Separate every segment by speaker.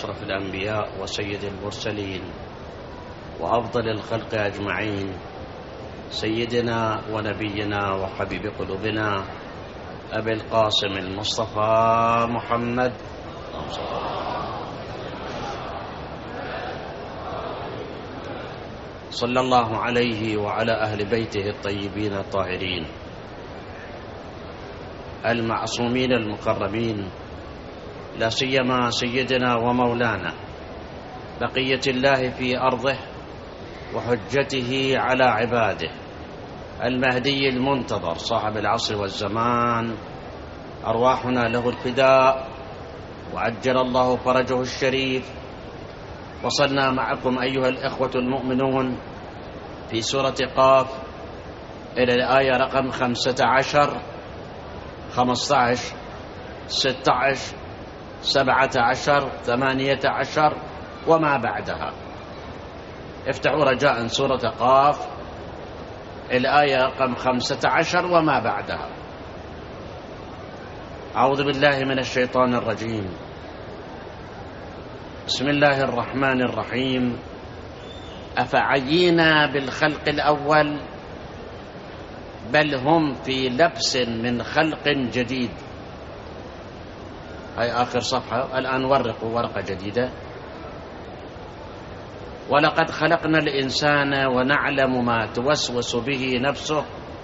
Speaker 1: أشرف الأنبياء وسيد المرسلين وأفضل الخلق أجمعين، سيدنا ونبينا وحبيب قلوبنا أبي القاسم المصطفى محمد صلى الله عليه وعلى أهل بيته الطيبين الطاهرين المعصومين المكرمين، لا سيما سيدنا ومولانا بقية الله في أرضه وحجته على عباده المهدي المنتظر صاحب العصر والزمان، أرواحنا له الفداء وعجل الله فرجه الشريف. وصلنا معكم أيها الإخوة المؤمنون في سورة قاف إلى الآية رقم 15 15 16 17 18 وما بعدها. افتحوا رجاء سورة قاف الآية رقم 15 وما بعدها. أعوذ بالله من الشيطان الرجيم. بسم الله الرحمن الرحيم. أفعينا بالخلق الأول بل هم في لبس من خلق جديد. هاي آخر صفحة. الآن ورقوا ورقة جديدة. ولقد خلقنا الإنسان ونعلم ما توسوس به نفسه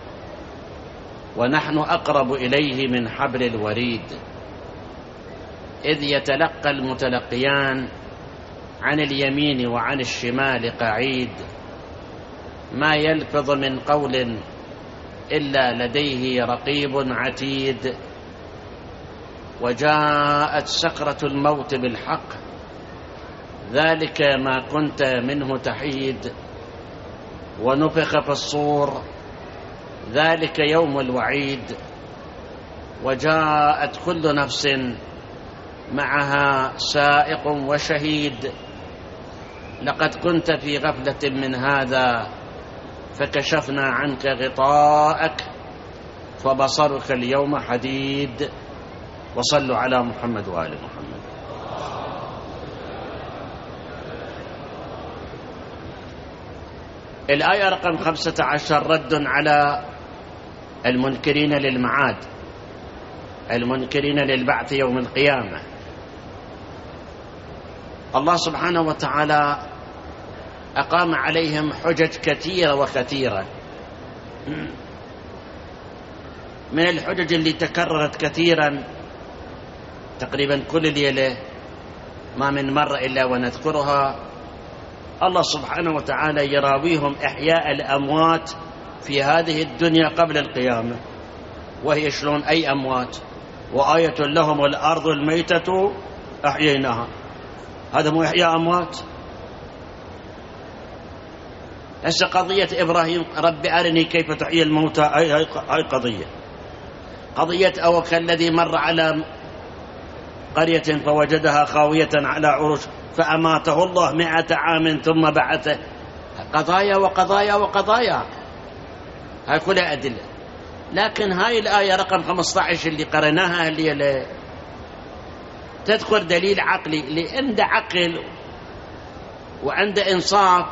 Speaker 1: ونحن أقرب إليه من حبل الوريد إذ يتلقى المتلقيان عن اليمين وعن الشمال قعيد ما يلفظ من قول إلا لديه رقيب عتيد. وجاءت سكرة الموت بالحق ذلك ما كنت منه تحيد ونفخ في الصور ذلك يوم الوعيد. وجاءت كل نفس معها سائق وشهيد لقد كنت في غفلة من هذا فكشفنا عنك غطاءك فبصرك اليوم حديد. وصلوا على محمد وآل محمد. الآية رقم 15 رد على المنكرين للمعاد، المنكرين للبعث يوم القيامة. الله سبحانه وتعالى أقام عليهم حجج كثيرة وكثيرة. من الحجج اللي تكررت كثيرا تقريبا كل ليلة ما من مرة إلا ونذكرها، الله سبحانه وتعالى يراويهم إحياء الأموات في هذه الدنيا قبل القيامة، وهي شلون أي أموات. وآية لهم الأرض الميتة أحييناها، هذا مو إحياء أموات. هسه قضية إبراهيم رب أرني كيف تحيي الموتى، هاي قضية أو كالذي مر على قرية فوجدها خاوية على عروش فأماته الله 100 عام ثم بعثه. قضايا وقضايا وقضايا، هاي كلها أدلة. لكن هاي الآية رقم 15 اللي قرناها اللي تذكر دليل عقلي اللي عنده عقل وعنده إنصاف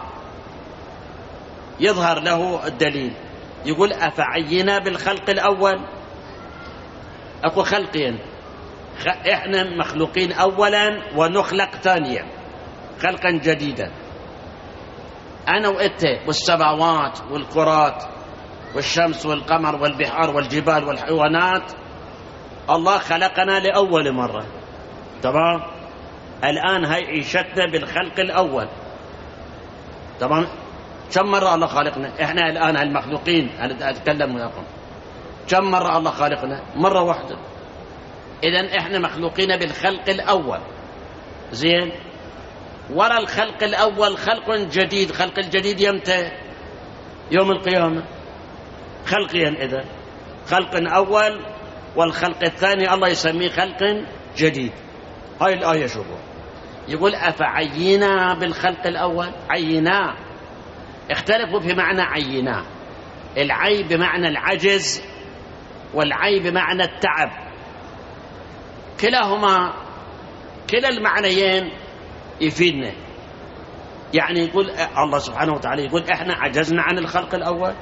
Speaker 1: يظهر له الدليل. يقول أفعينا بالخلق الأول. أكو خلقين، إحنا مخلوقين أولا ونخلق ثانيا خلقا جديدا. أنا وإنت والسماوات والكرات والشمس والقمر والبحار والجبال والحيوانات، الله خلقنا لأول مرة. تمام. الآن هاي عيشتنا بالخلق الأول. تمام. كم مرة الله خالقنا؟ إحنا الآن المخلوقين أنا أتكلم وياكم، كم مرة الله خالقنا؟ مرة واحدة. إذن إحنا مخلوقين بالخلق الأول. زين. وراء الخلق الأول خلق جديد. خلق الجديد يمتى؟ يوم القيامة. خلقين إذن، خلق أول والخلق الثاني الله يسميه خلق جديد. هاي الآية شوفوا، يقول أفعينا بالخلق الأول. عينا، اختلفوا في معنى عينا. العي بمعنى العجز والعي بمعنى التعب، كلاهما كلا المعنيين يفيدنا. يعني يقول الله سبحانه وتعالى يقول إحنا عجزنا عن الخلق الأول.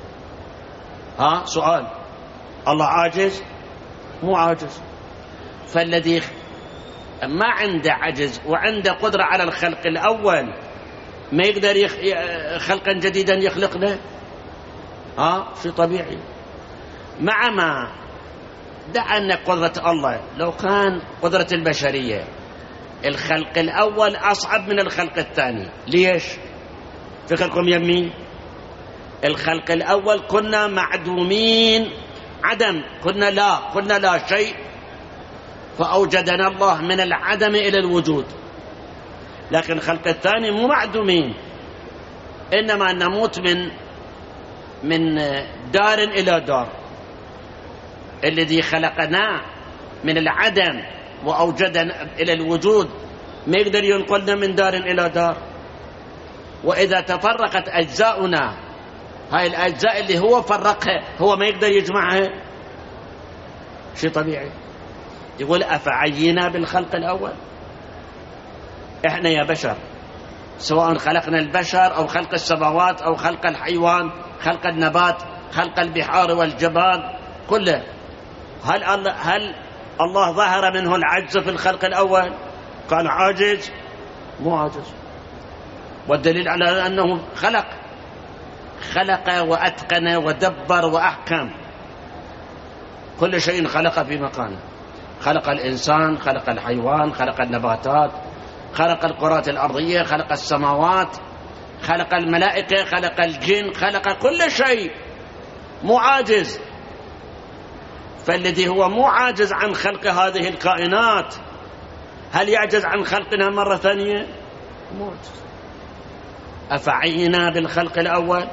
Speaker 1: سؤال، الله عاجز؟ مو عاجز. فالذي ما عنده عجز وعنده قدرة على الخلق الأول ما يقدر خلقا جديدا يخلقنا؟ شيء طبيعي. مع ما دع أن قدرة الله لو كان قدرة البشرية الخلق الأول أصعب من الخلق الثاني. ليش؟ فكركم يمين. الخلق الأول كنا معدومين، عدم، كنا لا شيء، فأوجدنا الله من العدم إلى الوجود. لكن الخلق الثاني مو معدومين، إنما نموت من دار إلى دار. الذي خلقنا من العدم وأوجدنا إلى الوجود ما يقدر ينقلنا من دار إلى دار. وإذا تفرقت أجزاؤنا، هاي الأجزاء اللي هو فرقها هو ما يقدر يجمعها. شيء طبيعي. يقول أفعينا بالخلق الأول. إحنا يا بشر سواء خلقنا البشر أو خلق السماوات أو خلق الحيوان، خلق النبات، خلق البحار والجبال كله، هل الله ظهر منه العجز في الخلق الأول؟ كان عاجز؟ مو عاجز. والدليل على أنه خلق وأتقن ودبر وأحكم كل شيء، خلق في مكانه. خلق الإنسان، خلق الحيوان، خلق النباتات، خلق الكرات الأرضية، خلق السماوات، خلق الملائكة، خلق الجن، خلق كل شيء، مو عاجز. فالذي هو مو عاجز عن خلق هذه الكائنات هل يعجز عن خلقنا مرة ثانية؟ مو عاجز. أفعينا بالخلق الأول؟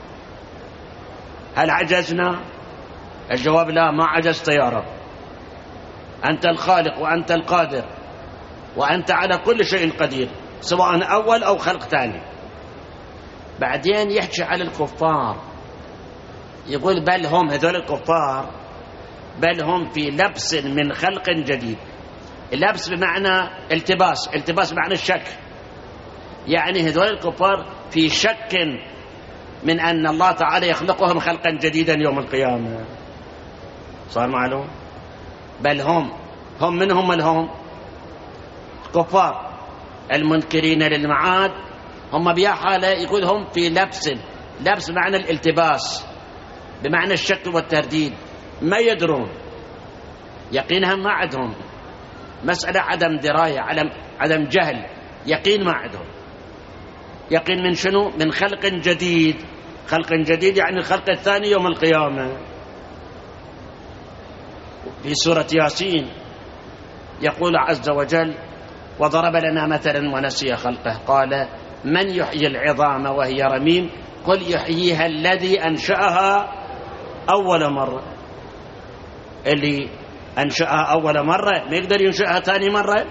Speaker 1: هل عجزنا؟ الجواب لا، ما عجزت يا رب. أنت الخالق وأنت القادر وأنت على كل شيء قدير، سواء أول أو خلق ثاني. بعدين يحكي على الكفار، يقول بل هم، هذول الكفار، بل هم في لبس من خلق جديد. اللبس بمعنى التباس بمعنى الشك. يعني هذول الكفار في شك من أن الله تعالى يخلقهم خلقا جديدا يوم القيامة. صار معلوم؟ بل هم منهم الهم كفار المنكرين للمعاد، هم بيا حالة يقول هم في لبس معنى الالتباس بمعنى الشك والترديد، ما يدرون، يقينهم ما عندهم، مسألة عدم دراية، عدم جهل، يقين ما عندهم. يقين من شنو؟ من خلق جديد. خلق جديد يعني الخلق الثاني يوم القيامة. في سورة ياسين يقول عز وجل وضرب لنا مثلا ونسي خلقه قال من يحيي العظام وهي رميم قل يحييها الذي أنشأها أول مرة. اللي أنشأها أول مرة ما يقدر ينشأها ثاني مرة.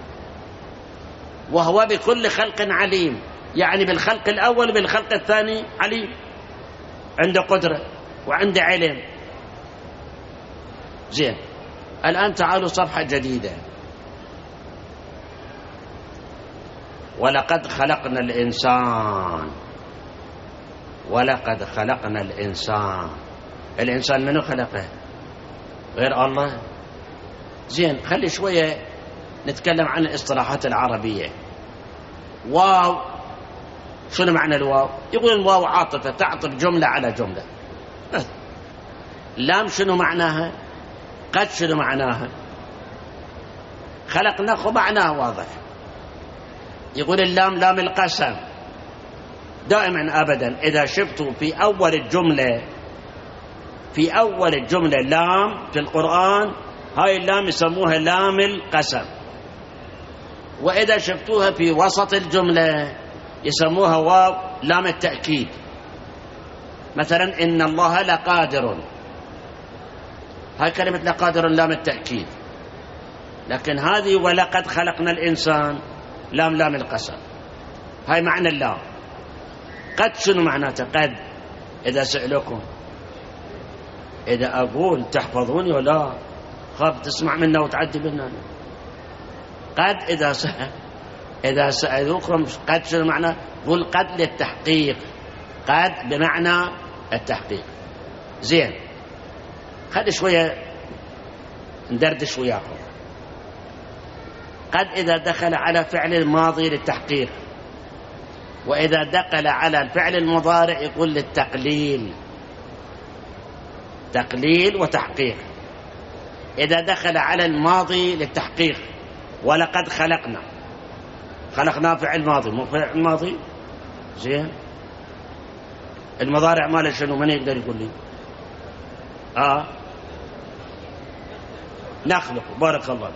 Speaker 1: وهو بكل خلق عليم، يعني بالخلق الأول بالخلق الثاني عليم، عنده قدرة وعنده علم. زين، الآن تعالوا صفحة جديدة. ولقد خلقنا الإنسان. الإنسان منو خلقه؟ غير الله. زين، خلي شوية نتكلم عن الاصطلاحات العربية. واو، شنو معنى الواو؟ يقول الواو عاطفة تعطف جملة على جملة. لام شنو معناها؟ قد شنو معناها؟ خلقنا معناها واضح. يقول اللام لام القسم. دائما أبدا إذا شفتوا في أول الجملة لام في القرآن، هاي اللام يسموها لام القسم. وإذا شفتوها في وسط الجملة يسموها واو لام التأكيد. مثلا إن الله لقادر، هاي كلمة لقادر لام التأكيد. لكن هذه ولقد خلقنا الإنسان لام القسم. هاي معنى اللام. قد شنو معناته؟ قد إذا سألكم، إذا أقول تحفظوني ولا خاف تسمع منا وتعدي منا. قد إذا إذا سألوكم قد شنو معنى؟ قل قد للتحقيق، قد بمعنى التحقيق. زين، خد شوية ندردش وياكم. قد إذا دخل على فعل الماضي للتحقيق، وإذا دخل على الفعل المضارع يقول للتقليل، تقليل وتحقيق. إذا دخل على الماضي للتحقيق، ولقد خلقنا، خلقنا فعل ماضي مو فعل ماضي. زين، المضارع ماله شنو؟ من يقدر يقول لي؟ نخلق، بارك الله.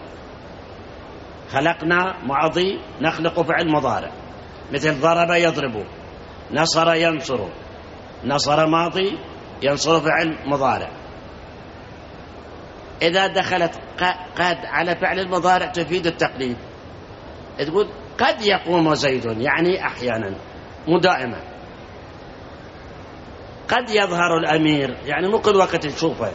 Speaker 1: خلقنا ماضي، نخلق فعل مضارع، مثل ضرب يضرب، نصر ينصر، نصر ماضي، ينصر فعل مضارع. إذا دخلت قد على فعل المضارع تفيد التقليد، تقول قد يقوم زيد، يعني أحيانا مو دائما. قد يظهر الأمير، يعني مو كل وقت نشوفه.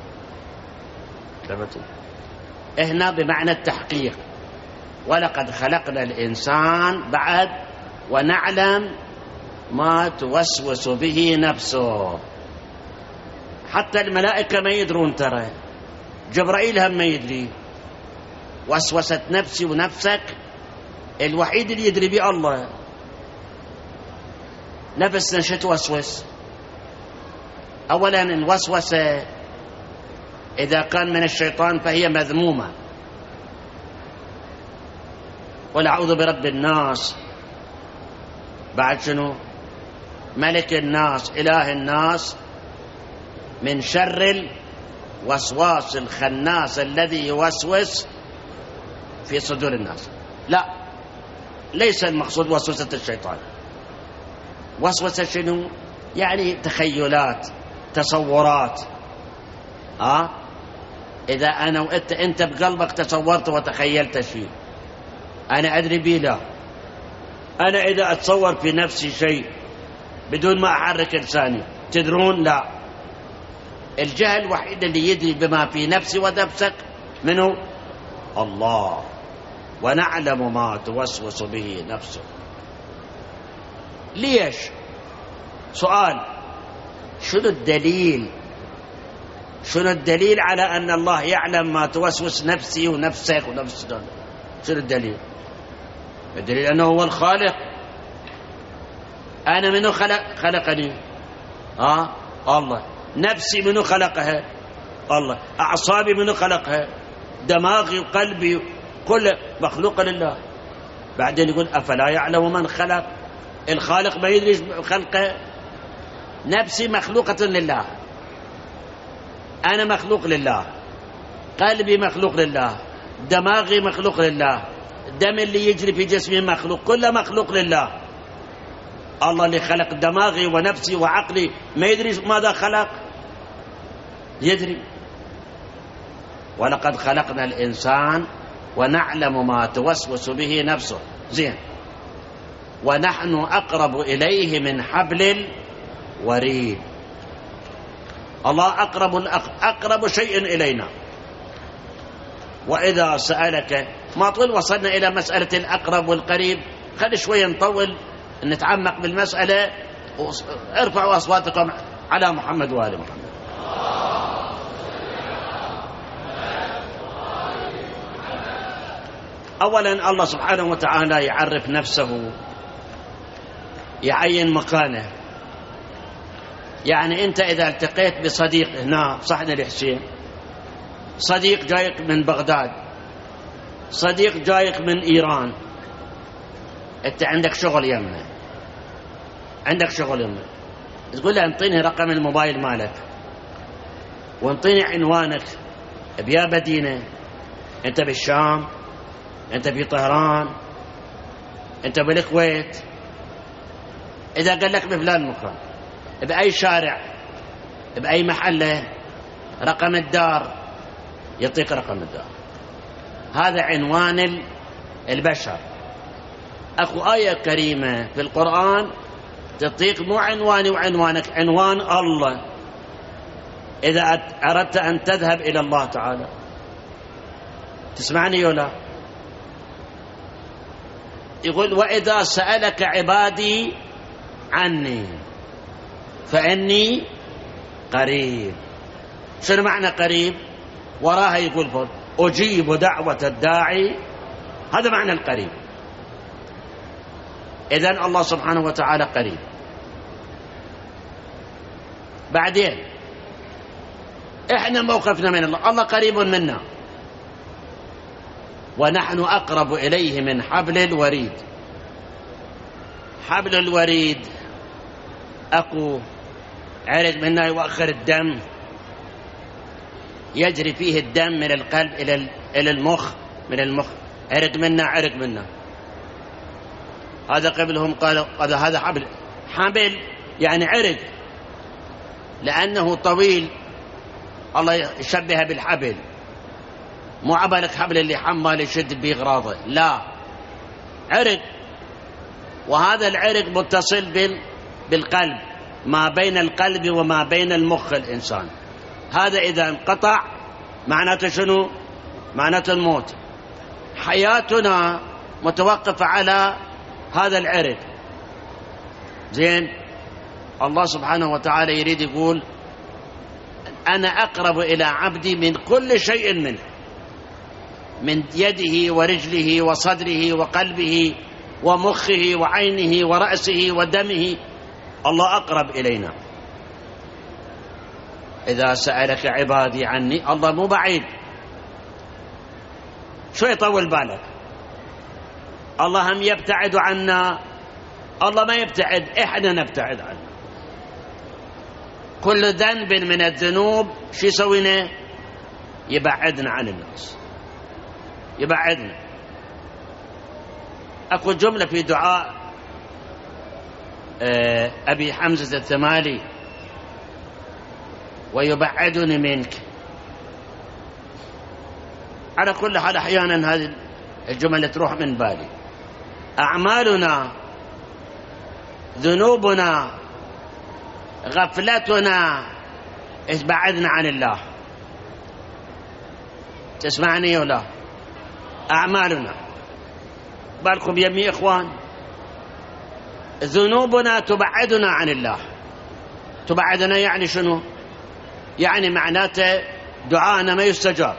Speaker 1: هنا بمعنى التحقيق. ولقد خلقنا الإنسان بعد ونعلم ما توسوس به نفسه. حتى الملائكة ما يدرون، ترى جبرائيل هم ما يدري. وسوست نفسي ونفسك، الوحيد اللي يدري به الله. نفسنا شو توسوس؟ أولا الوسوسة إذا كان من الشيطان فهي مذمومة. قل أعوذ برب الناس، بعد شنو؟ ملك الناس، إله الناس، من شر الوسواس الخناس الذي يوسوس في صدور الناس. لا، ليس المقصود وسوسة الشيطان. وسوسة شنو؟ يعني تخيلات، تصورات. إذا أنا وأنت بقلبك تصورت وتخيلت شيء أنا أدري به، لا. أنا إذا أتصور في نفسي شيء بدون ما أحرك لساني، تدرون؟ لا. الجهل الوحيد اللي يدري بما في نفسي ونفسك منه الله. ونعلم ما توسوس به نفسه. ليش؟ سؤال، شنو الدليل؟ شنو الدليل على أن الله يعلم ما توسوس نفسي ونفسك ونفسنا؟ شنو الدليل؟ الدليل أنه هو الخالق. أنا منو خلقني؟ الله. نفسي منو خلقها؟ الله. أعصابي منو خلقها؟ دماغي وقلبي كل مخلوق لله. بعدين يقول أفلا يعلم من خلق؟ الخالق ما يدري خلقه. نفسي مخلوقة لله، أنا مخلوق لله، قلبي مخلوق لله، دماغي مخلوق لله، الدم اللي يجري في جسمي مخلوق، كله مخلوق لله. الله اللي خلق دماغي ونفسي وعقلي ما يدري ماذا خلق؟ يدري. ولقد خلقنا الإنسان ونعلم ما توسوس به نفسه. زين، ونحن أقرب إليه من حبل الوريد. الله أقرب شيء إلينا. وإذا سألك، ما طول وصلنا إلى مسألة الأقرب والقريب، خلي شوية نطول نتعمق بالمسألة. ارفعوا أصواتكم على محمد وآل محمد. أولا الله سبحانه وتعالى يعرف نفسه، يعين مكانه. يعني أنت إذا التقيت بصديق هنا صحن الحسين، صديق جايك من بغداد، صديق جايك من إيران، أنت عندك شغل يمه، عندك شغل يمه، تقول له انطيني رقم الموبايل مالك وانطيني عنوانك بيا مدينة، أنت بالشام، أنت في طهران، أنت بالكويت. إذا قال لك بفلان مكان، بأي شارع، بأي محلة، رقم الدار، يعطيك رقم الدار. هذا عنوان البشر. أخو آية كريمة في القرآن تعطيك مو عنواني وعنوانك، عنوان الله. إذا أردت أن تذهب إلى الله تعالى، تسمعني ولا؟ يقول وإذا سألك عبادي عني فإني قريب. شنو معنى قريب؟ وراها يقول أجيب دعوة الداعي، هذا معنى القريب. إذن الله سبحانه وتعالى قريب. بعدين إحنا موقفنا من الله، الله قريب منا، ونحن أقرب إليه من حبل الوريد. حبل الوريد أكو عرق منا يؤخر الدم، يجري فيه الدم من القلب إلى المخ، من المخ عرق منا. هذا قبلهم قالوا هذا حبل يعني عرق، لأنه طويل الله يشبه بالحبل، مو عبالك حبل اللي حمال يشد به غراضه، لا، عرق. وهذا العرق متصل بالقلب، ما بين القلب وما بين المخ الإنسان. هذا إذا انقطع معناته شنو؟ معناته الموت. حياتنا متوقفة على هذا العرق. زين، الله سبحانه وتعالى يريد يقول أنا أقرب إلى عبدي من كل شيء منه، من يده ورجله وصدره وقلبه ومخه وعينه ورأسه ودمه. الله أقرب إلينا. إذا سألك عبادي عني، الله مو بعيد، شو يطول بالك. الله هم يبتعد عنا؟ الله ما يبتعد، إحنا نبتعد عنه. كل ذنب من الذنوب شو يسوينا؟ يبعدنا عن الناس، يبعدنا. أكو جملة في دعاء أبي حمزة الثمالي: ويبعدني منك. على كل حال أحيانا هذه الجملة تروح من بالي. أعمالنا، ذنوبنا، غفلتنا بعدنا عن الله. تسمعني ولا؟ أعمالنا، بالكم يمي إخوان، ذنوبنا تبعدنا عن الله. تبعدنا يعني شنو؟ يعني معناته دعانا ما يستجاب.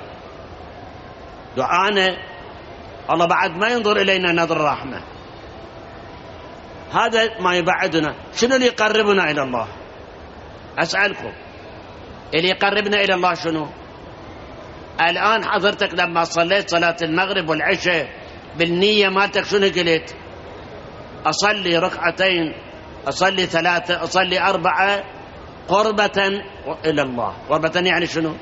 Speaker 1: دعانا الله بعد ما ينظر إلينا نظر رحمة. هذا ما يبعدنا. شنو اللي يقربنا إلى الله؟ أسألكم، اللي يقربنا إلى الله شنو؟ الآن حضرتك لما صليت صلاة المغرب والعشاء بالنية مالتك شنو قلت؟ أصلي ركعتين، أصلي ثلاثة، أصلي أربعة قربة إلى الله. قربة يعني شنو؟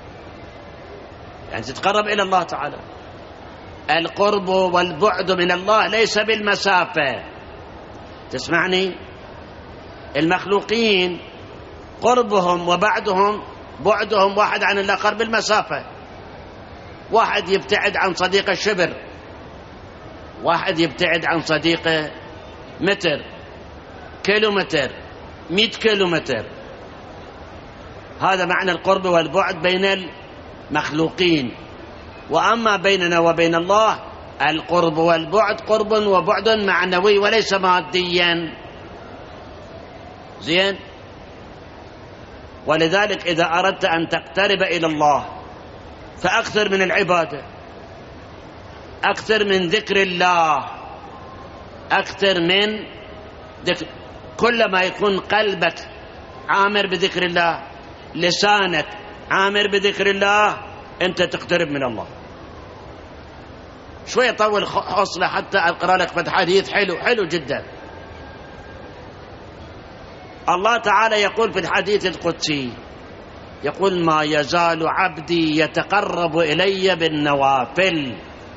Speaker 1: يعني تتقرب إلى الله تعالى. القرب والبعد من الله ليس بالمسافة. تسمعني؟ المخلوقين قربهم وبعدهم، بعدهم واحد عن الله قرب المسافة. واحد يبتعد عن صديقه شبر، واحد يبتعد عن صديقه متر، كيلومتر، 100 كيلومتر. هذا معنى القرب والبعد بين المخلوقين. وأما بيننا وبين الله القرب والبعد قرب وبعد معنوي وليس ماديا. زين؟ ولذلك إذا أردت أن تقترب إلى الله فأكثر من العبادة، أكثر من ذكر الله، أكثر من ذكر. كلما يكون قلبك عامر بذكر الله، لسانك عامر بذكر الله، أنت تقترب من الله. شوية طول حصلة حتى أقرأ لك فتح حديث حلو جدا. الله تعالى يقول في الحديث القدسي، يقول: ما يزال عبدي يتقرب إلي بالنوافل.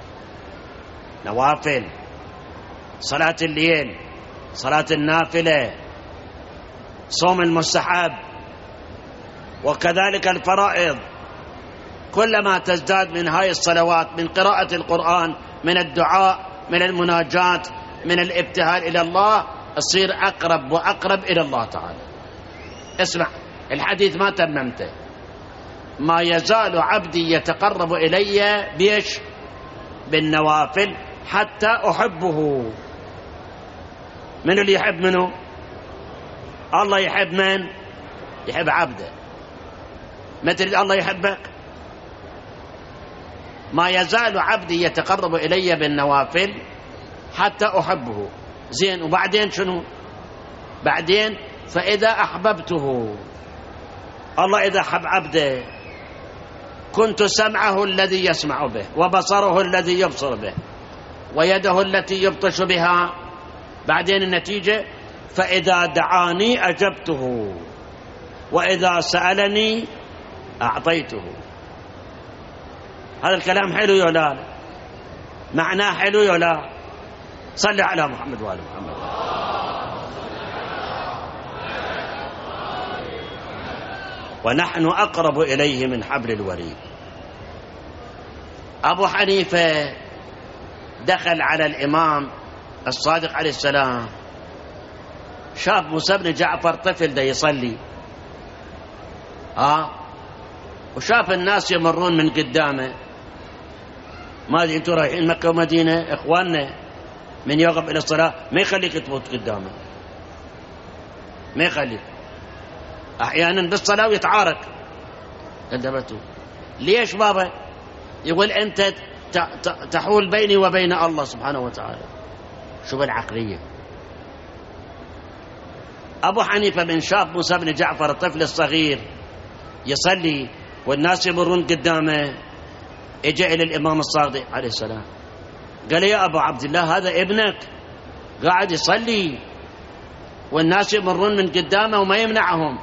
Speaker 1: نوافل، صلاة الليل، صلاة النافلة، صوم المستحب، وكذلك الفرائض. كلما تزداد من هاي الصلوات، من قراءة القرآن، من الدعاء، من المناجات، من الابتهال إلى الله، تصير أقرب وأقرب إلى الله تعالى. اسمع الحديث ما تممته: ما يزال عبدي يتقرب إلي بيش؟ بالنوافل. حتى أحبه. من اللي يحب منه؟ الله يحب من؟ يحب عبده. ما تريد الله يحبك؟ ما يزال عبدي يتقرب إلي بالنوافل حتى أحبه. زين، وبعدين شنو؟ بعدين فإذا أحببته، الله إذا حب عبده كنت سمعه الذي يسمع به، وبصره الذي يبصر به، ويده التي يبطش بها. بعدين النتيجة فإذا دعاني أجبته، وإذا سألني أعطيته. هذا الكلام حلو يا لا؟ معناه حلو يا لا؟ صل على محمد وآل محمد. ونحن أقرب إليه من حبل الوريد. أبو حنيفة دخل على الإمام الصادق عليه السلام، شاف موسى بن جعفر طفل ده يصلي، وشاف الناس يمرون من قدامه. ما أدري أنتم رايحين مكة ومدينة إخواننا، من يرغب إلى الصلاة ما يخليك تموت قدامه، ما يخليك. أحيانا بالصلاة ويتعارك قدمته. ليش بابا؟ يقول أنت تحول بيني وبين الله سبحانه وتعالى. شو بالعقلية؟ أبو حنيفة من شاف موسى بن جعفر الطفل الصغير يصلي والناس يمرون قدامه، اجى إلى الإمام الصادق عليه السلام قال: يا أبا عبد الله، هذا ابنك قاعد يصلي والناس يمرون من قدامه وما يمنعهم.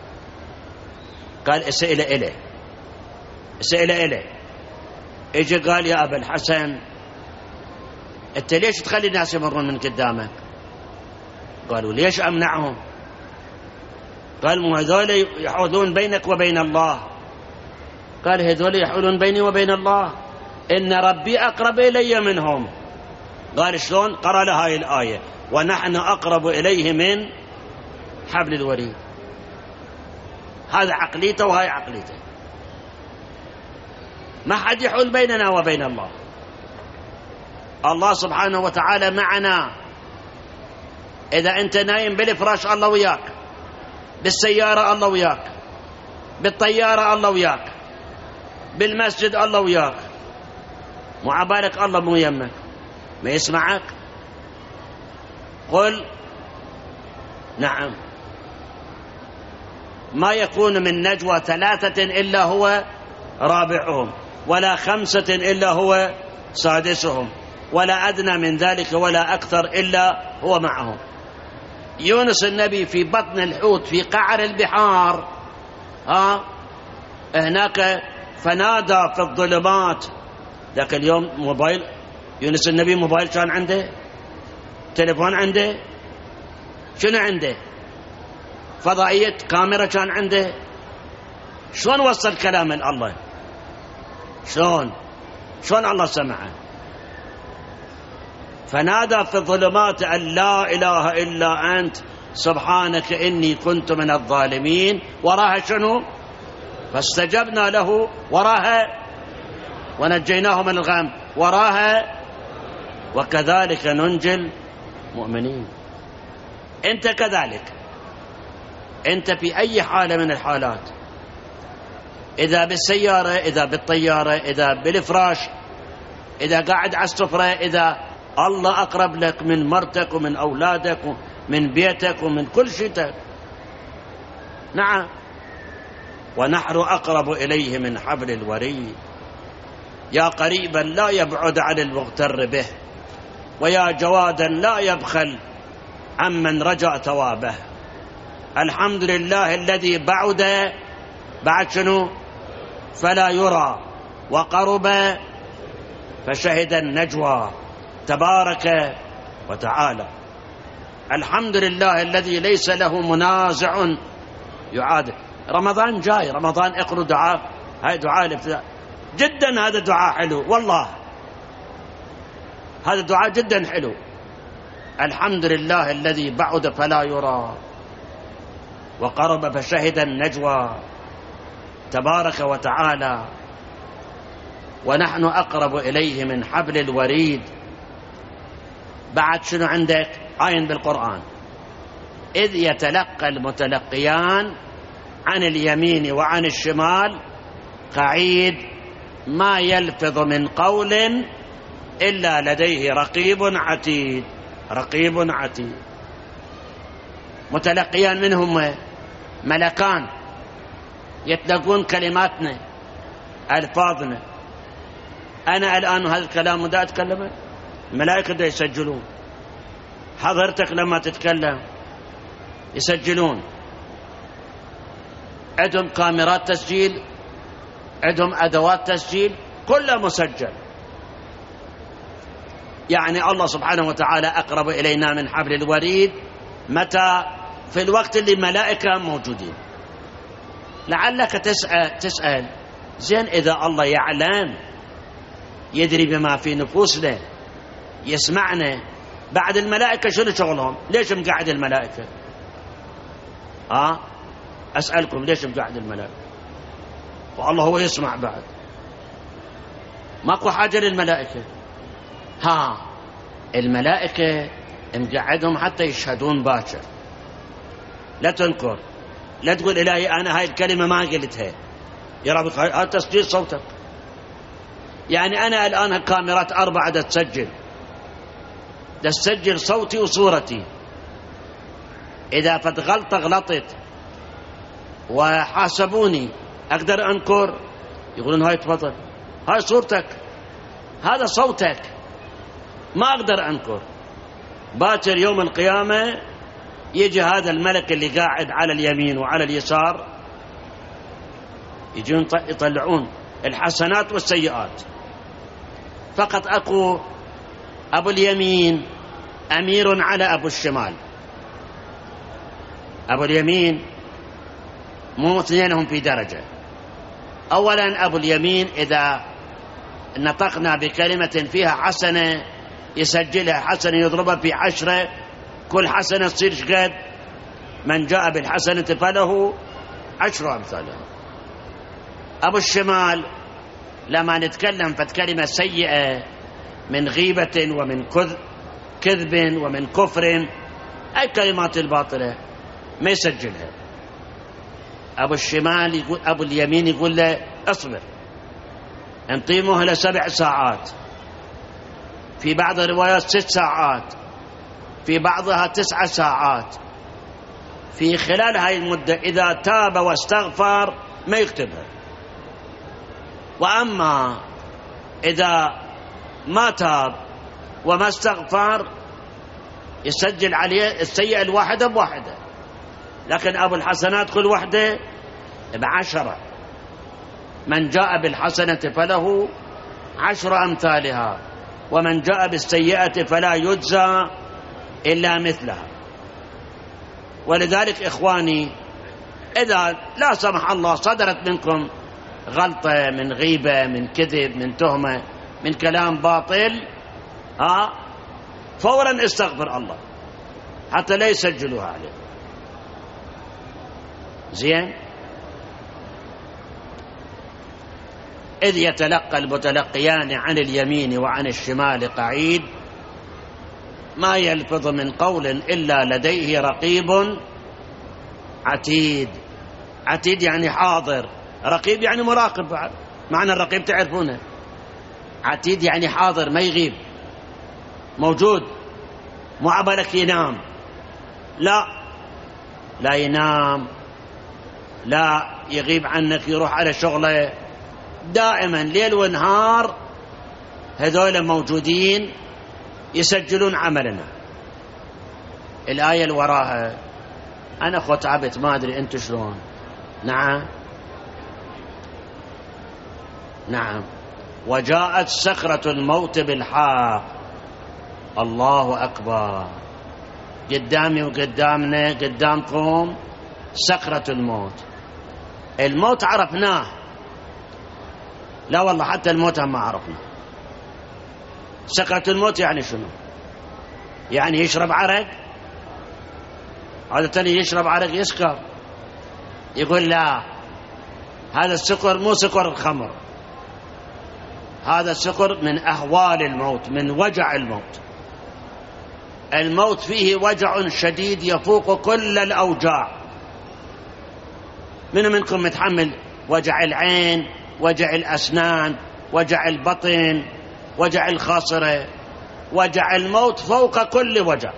Speaker 1: قال: اسئل إليه. اجى قال: يا أبا الحسن، أنت ليش تخلي الناس يمرون من قدامك؟ قالوا: ليش أمنعهم؟ قال: مو هذول يحولون بينك وبين الله. قال: هذول يحولون بيني وبين الله، إن ربي أقرب إلي منهم. قال: شلون؟ قرأ له هاي الآية: ونحن أقرب إليه من حبل الوريد. هذا عقليته وهاي عقليته. ما حد يحول بيننا وبين الله. الله سبحانه وتعالى معنا. إذا أنت نايم بالفراش الله وياك، بالسيارة الله وياك، بالطيارة الله وياك، بالمسجد الله وياك، مو عبالك الله مو يمك؟ ما يسمعك؟ قل نعم. ما يكون من نجوى 3 إلا هو رابعهم، ولا 5 إلا هو سادسهم، ولا أدنى من ذلك ولا أكثر إلا هو معهم. يونس النبي في بطن الحوت في قعر البحار، هناك فنادى في الظلمات. ذاك اليوم موبايل يونس النبي، موبايل كان عنده، تليفون عنده، شنو عنده؟ فضائية كاميرا كان عنده. شلون وصل كلام الله؟ شلون الله سمعه؟ فنادى في الظلمات أن لا إله إلا أنت سبحانك إني كنت من الظالمين. وراها شنو؟ فاستجبنا له. وراها ونجيناه من الغم. وراها وكذلك ننجي المؤمنين. أنت كذلك، أنت في أي حالة من الحالات، إذا بالسيارة، إذا بالطيارة، إذا بالفراش، إذا قاعد على السفرة، إذا الله أقرب لك من مرتك ومن أولادك ومن بيتك ومن كل شيء. نعم. ونحن أقرب إليه من حبل الوريد. يا قريبا لا يبعد عن المغتر به، ويا جوادا لا يبخل عمن رجا ثوابه. الحمد لله الذي بعد شنو؟ فلا يرى، وقرب فشهد النجوى تبارك وتعالى. الحمد لله الذي ليس له منازع يعادل. رمضان جاي، رمضان اقروا دعاء، هاي دعاء الابتداء جدا. هذا دعاء حلو والله، هذا دعاء جدا حلو. الحمد لله الذي بعد فلا يرى، وقرب فشهد النجوى تبارك وتعالى. ونحن أقرب إليه من حبل الوريد. بعد شنو عندك آية بالقرآن: إذ يتلقى المتلقيان عن اليمين وعن الشمال قعيد ما يلفظ من قول إلا لديه رقيب عتيد. رقيب عتيد. متلقيان منهم ملكان يتلقون كلماتنا ألفاظنا. أنا الآن هذا الكلام دا أتكلمه، الملائكة دا يسجلون. حضرتك لما تتكلم يسجلون، عندهم كاميرات تسجيل، عندهم أدوات تسجيل، كله مسجل. يعني الله سبحانه وتعالى أقرب إلينا من حبل الوريد. متى؟ في الوقت اللي ملائكة موجودين. لعلك تسأل زين إذا الله يعلم، يدري بما في نفوسنا، يسمعنا، بعد الملائكة شنو شغلهم؟ ليش مقعد الملائكة؟ أسألكم ليش مقعد الملائكة؟ والله هو يسمع بعد، ماكو حاجة للملائكة. الملائكة مقعدهم حتى يشهدون باكر. لا تنكر، لا تقول إلهي أنا هاي الكلمة ما قلتها، يا رب هذا تسجيل صوتك. يعني أنا الآن الكاميرات 4 تسجل صوتي وصورتي. إذا فت غلطة غلطت وحاسبوني، أقدر أنكر؟ يقولون هاي تفضل، هاي صورتك، هذا صوتك، ما أقدر أنكر. باكر يوم القيامة يجي هذا الملك اللي قاعد على اليمين وعلى اليسار، يجون يطلعون الحسنات والسيئات. فقط أكو أبو اليمين أمير على أبو الشمال. أبو اليمين مو اثنينهم في درجة. أولا أبو اليمين إذا نطقنا بكلمة فيها حسنة يسجلها حسنة، يضربها في 10، كل حسنة تصير شقد؟ من جاء بالحسنة فله 10 أمثالها. أبو الشمال لما نتكلم فكلمة سيئة من غيبة ومن كذب ومن كفر، أي كلمات الباطلة ما يسجلها. أبو الشمال يقول، أبو اليمين يقول له اصبر، انطي مهلة 7 ساعات، في بعض الروايات 6 ساعات، في بعضها 9 ساعات. في خلال هاي المدة إذا تاب واستغفر ما يكتبها. وأما إذا ما تاب وما استغفر يسجل عليه السيئة الواحدة بواحدة، لكن أبو الحسنات كل واحدة ب10. من جاء بالحسنة فله 10 أمثالها، ومن جاء بالسيئة فلا يجزى إلا مثلها. ولذلك إخواني، إذا لا سمح الله صدرت منكم غلطة من غيبة، من كذب، من تهمة، من كلام باطل، فورا استغفر الله حتى لا يسجلوها عليه. زين؟ إذ يتلقى المتلقيان عن اليمين وعن الشمال قعيد ما يلفظ من قول إلا لديه رقيب عتيد. عتيد يعني حاضر، رقيب يعني مراقب. بعد معنى الرقيب تعرفونه، عتيد يعني حاضر، ما يغيب، موجود. مو عبالك ينام، لا ينام، لا يغيب عنك، يروح على شغله، دائما ليل ونهار هذول موجودين يسجلون عملنا. الآية اللي وراها أنا أخو تعبت، ما أدري أنت شلون. نعم. وجاءت سكرة الموت بالحق. الله أكبر. قدامي وقدامنا قدامكم سكرة الموت. الموت عرفناه، لا والله حتى الموت ما عرفنا. سكرة الموت يعني شنو؟ يعني يشرب عرق. عادة يشرب عرق يسكر. يقول لا، هذا السكر مو سكر الخمر، هذا السكر من أهوال الموت، من وجع الموت. الموت فيه وجع شديد يفوق كل الأوجاع. من منكم متحمل وجع العين، وجع الأسنان، وجع البطن، وجع الخاصرة؟ وجع الموت فوق كل وجع،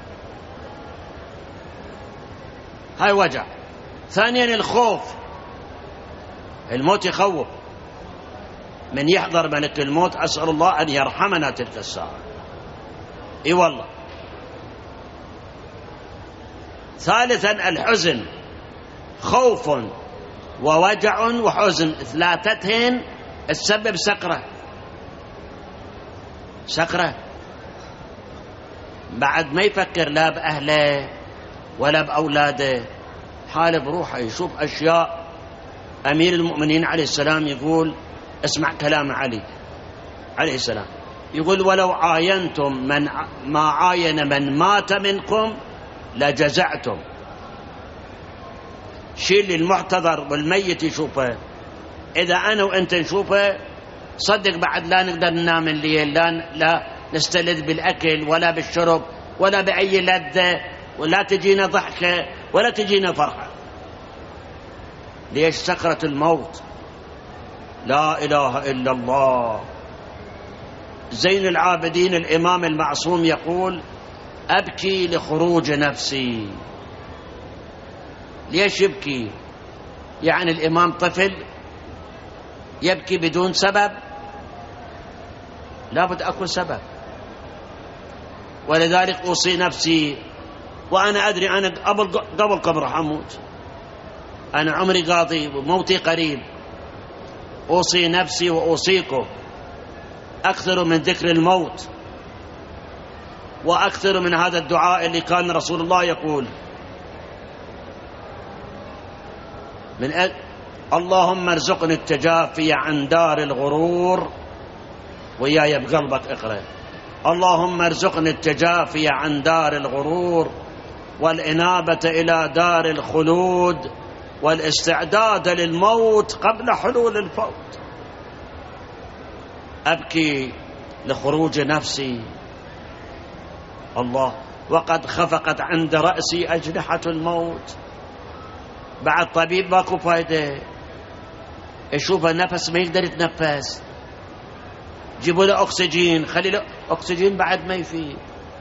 Speaker 1: هاي وجع. ثانيا الخوف، الموت يخوف، من يحضر ملك الموت أسأل الله أن يرحمنا تلك الساعة. اي والله. ثالثا الحزن، خوف ووجع وحزن، ثلاثتهن تسبب سكرة. بعد ما يفكر لا بأهله ولا بأولاده، حال بروحه يشوف أشياء. أمير المؤمنين عليه السلام يقول، اسمع كلام علي عليه السلام، يقول: ولو عاينتم ما عاين من مات منكم لجزعتم. شيل المحتضر والميت يشوفه، إذا أنا وأنت نشوفه صدق بعد لا نقدر ننام الليل، لا نستلذ بالأكل ولا بالشرب ولا بأي لذة، ولا تجينا ضحكة ولا تجينا فرحة. ليش؟ سكرة الموت. لا إله إلا الله. زين العابدين الإمام المعصوم يقول: أبكي لخروج نفسي. ليش يبكي؟ يعني الإمام طفل يبكي بدون سبب؟ لابد أكون سبب. ولذلك أوصي نفسي، وأنا أدري أنا قبل راح أموت، أنا عمري قاضي وموتي قريب. أوصي نفسي وأوصيكم أكثر من ذكر الموت، وأكثر من هذا الدعاء اللي كان رسول الله يقول: اللهم ارزقني التجافي عن دار الغرور. وياي بقلبك اقرأ: اللهم ارزقني التجافي عن دار الغرور، والإنابة إلى دار الخلود، والاستعداد للموت قبل حلول الفوت. أبكي لخروج نفسي. الله، وقد خفقت عند رأسي أجنحة الموت. بعد طبيب ماكو فايدة، يشوف النفس ما يقدر يتنفس، جيبوا له أكسجين، خلي له أكسجين بعد ما يفيد.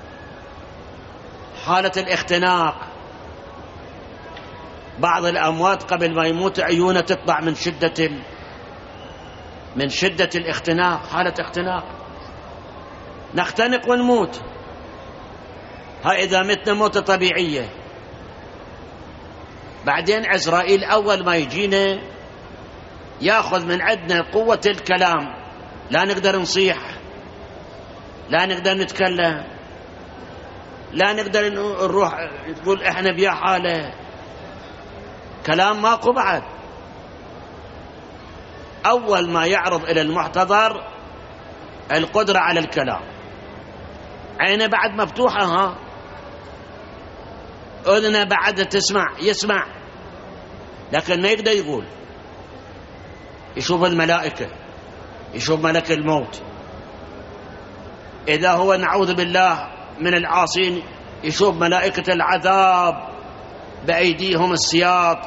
Speaker 1: حالة الاختناق، بعض الأموات قبل ما يموت عيونه تطلع من شدة الاختناق، حالة اختناق. نختنق ونموت، هاي إذا متنا موتة طبيعية. بعدين عزرائيل أول ما يجينا ياخذ من عندنا قوة الكلام، لا نقدر نصيح، لا نقدر نتكلم، لا نقدر نروح تقول احنا بيا حالة، كلام ماكو. بعد أول ما يعرض إلى المحتضر القدرة على الكلام، عينه بعد مفتوحة، أذنه بعد يسمع، لكن ما يقدر يقول. يشوف الملائكة، يشوف ملك الموت. إذا هو نعوذ بالله من العاصين يشوف ملائكة العذاب بأيديهم السياط.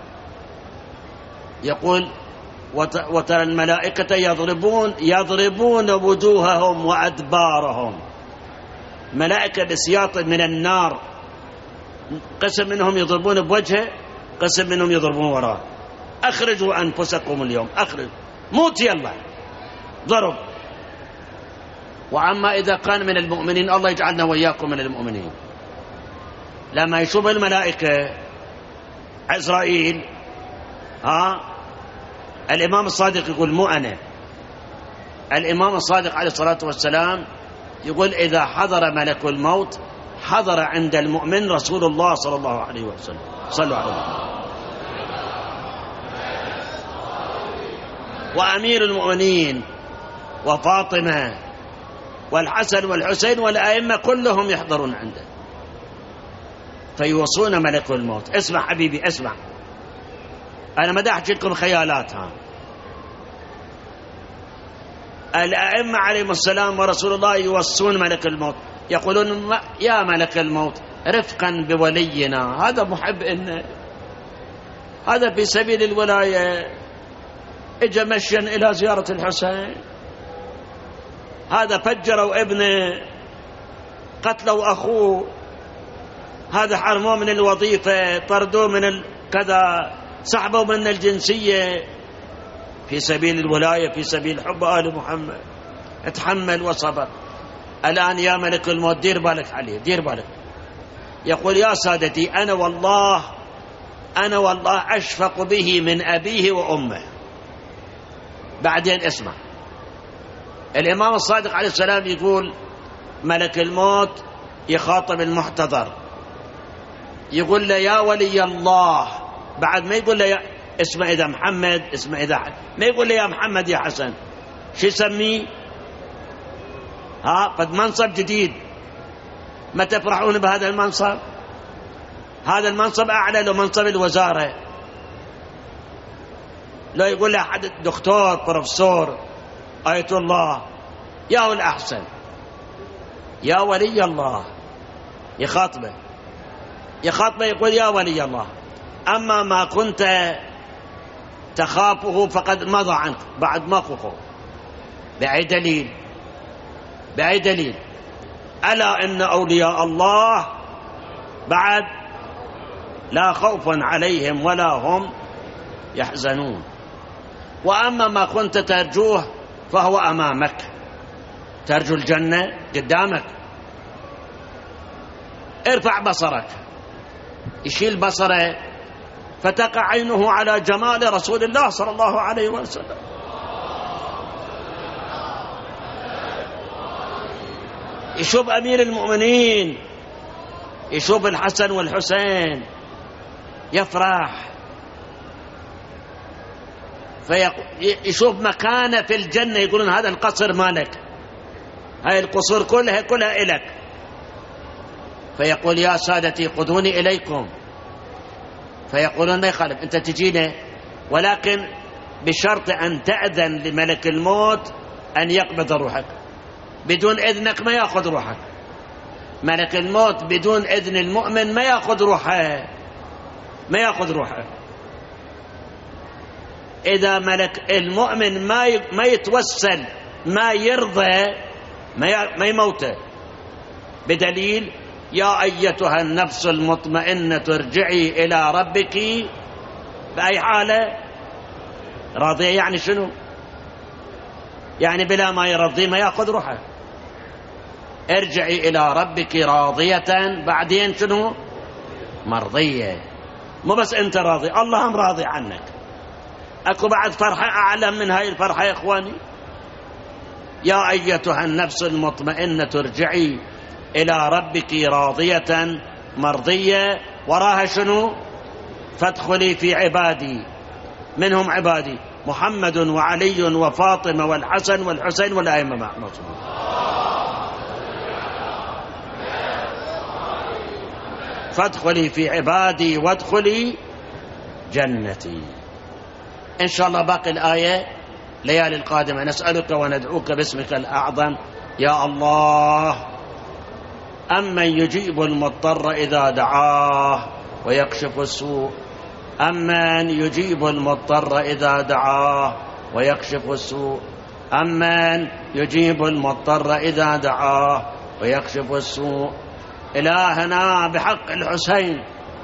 Speaker 1: يقول: وترى الملائكة يضربون وجوههم وأدبارهم. ملائكة بسياط من النار، قسم منهم يضربون بوجهه، قسم منهم يضربون وراه. أخرجوا أنفسكم اليوم، أخرج، موت يلا، ضرب. وعما إذا كان من المؤمنين، الله يجعلنا وإياكم من المؤمنين، لما يشوف الملائكة عزرائيل، الإمام الصادق يقول، مو أنا، الإمام الصادق عليه الصلاة والسلام يقول: إذا حضر ملك الموت حضر عند المؤمن رسول الله صلى الله عليه وسلم. صلوا عليه. وأمير المؤمنين وفاطمة والحسن والحسين والأئمة كلهم يحضرون عنده، فيوصون ملك الموت. اسمع حبيبي، اسمع، أنا ما دا أحكي لكم خيالاتها. الأئمة عليهم السلام ورسول الله يوصون ملك الموت. يقولون يا ملك الموت رفقا بولينا، هذا محب إن هذا في سبيل الولاية اجى مشيا إلى زيارة الحسين، هذا فجروا ابنه، قتلوا أخوه، هذا حرموه من الوظيفة، طردوه من كذا، سحبوا من الجنسية في سبيل الولاية، في سبيل حب آل محمد، اتحمل وصبر. الآن يا ملك الموت دير بالك عليه، دير بالك. يقول يا سادتي أنا والله أشفق به من أبيه وأمه. بعدين اسمع، الإمام الصادق عليه السلام يقول ملك الموت يخاطب المحتضر، يقول له يا ولي الله، بعد ما يقول له اسمه إذا محمد، اسمه إذا ما يقول له يا محمد يا حسن، شو يسميه؟ قد منصب جديد، ما تفرحون بهذا المنصب؟ هذا المنصب أعلى له منصب الوزارة، لا يقول له أحد دكتور بروفيسور آية الله، يا هو الأحسن، يا ولي الله. يخاطبه يقول يا ولي الله، أما ما كنت تخافه فقد مضى عنك، بعد موقفه. بأي دليل؟ ألا إن أولياء الله بعد لا خوف عليهم ولا هم يحزنون. وأما ما كنت ترجوه فهو أمامك، ترجو الجنة قدامك. ارفع بصرك، يشيل بصره فتقع عينه على جمال رسول الله صلى الله عليه وسلم. يشوف أمير المؤمنين، يشوف الحسن والحسين، يفرح، يشوف مكانه في الجنة، يقولون هذا القصر مالك، هاي القصور كلها إلك. فيقول يا سادتي خذوني إليكم، فيقولون ما يخالف، أنت تجينا، ولكن بشرط أن تأذن لملك الموت أن يقبض روحك، بدون إذنك ما يأخذ روحك. ملك الموت بدون إذن المؤمن ما يأخذ روحه. إذا ملك المؤمن ما يتوسل، ما يرضى، ما يموته، بدليل يا أيتها النفس المطمئنة ارجعي إلى ربك. بأي حالة؟ راضية. يعني شنو؟ يعني بلا ما يرضي ما يأخذ روحه. ارجعي إلى ربك راضية، بعدين شنو؟ مرضية. مو بس أنت راضي، الله هم راضي عنك. أكو بعد فرحة أعلى من هاي الفرحة يا إخواني؟ يا أيتها النفس المطمئنة ارجعي إلى ربك راضية مرضية، وراها شنو؟ فادخلي في عبادي. منهم عبادي؟ محمد وعلي وفاطمة والحسن والحسين والأئمة معصومون. فادخلي في عبادي وادخلي جنتي. إن شاء الله باقي الآية ليالي القادمة. نسألك وندعوك باسمك الأعظم يا الله، أمن يجيب المضطر إذا دعاه ويكشف السوء، أمن يجيب المضطر إذا دعاه ويكشف السوء، أمن يجيب المضطر إذا دعاه ويكشف السوء. إلهنا بحق الحسين،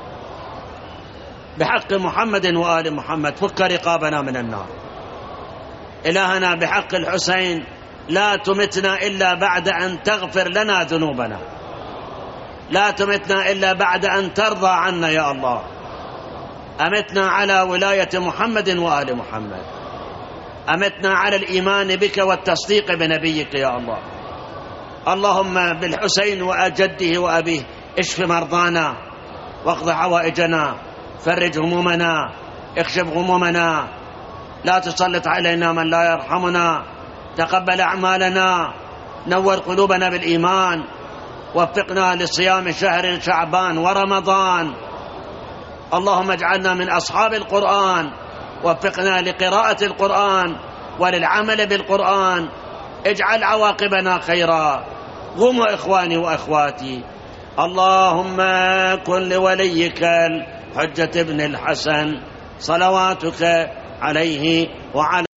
Speaker 1: بحق محمد وآل محمد، فك رقابنا من النار. إلهنا بحق الحسين لا تمتنا إلا بعد أن تغفر لنا ذنوبنا، لا تمتنا إلا بعد أن ترضى عنا يا الله. أمتنا على ولاية محمد وآل محمد، أمتنا على الإيمان بك والتصديق بنبيك يا الله. اللهم بالحسين وجده وأبيه اشف مرضانا واقض حوائجنا، فرج همومنا، اكشف غمومنا، لا تسلط علينا من لا يرحمنا، تقبل أعمالنا، نور قلوبنا بالإيمان، وفقنا لصيام شهر شعبان ورمضان. اللهم اجعلنا من أصحاب القرآن، وفقنا لقراءة القرآن وللعمل بالقرآن، اجعل عواقبنا خيرا، قوموا إخواني وأخواتي. اللهم كن لوليك الحجة ابن الحسن صلواتك عليه وعلى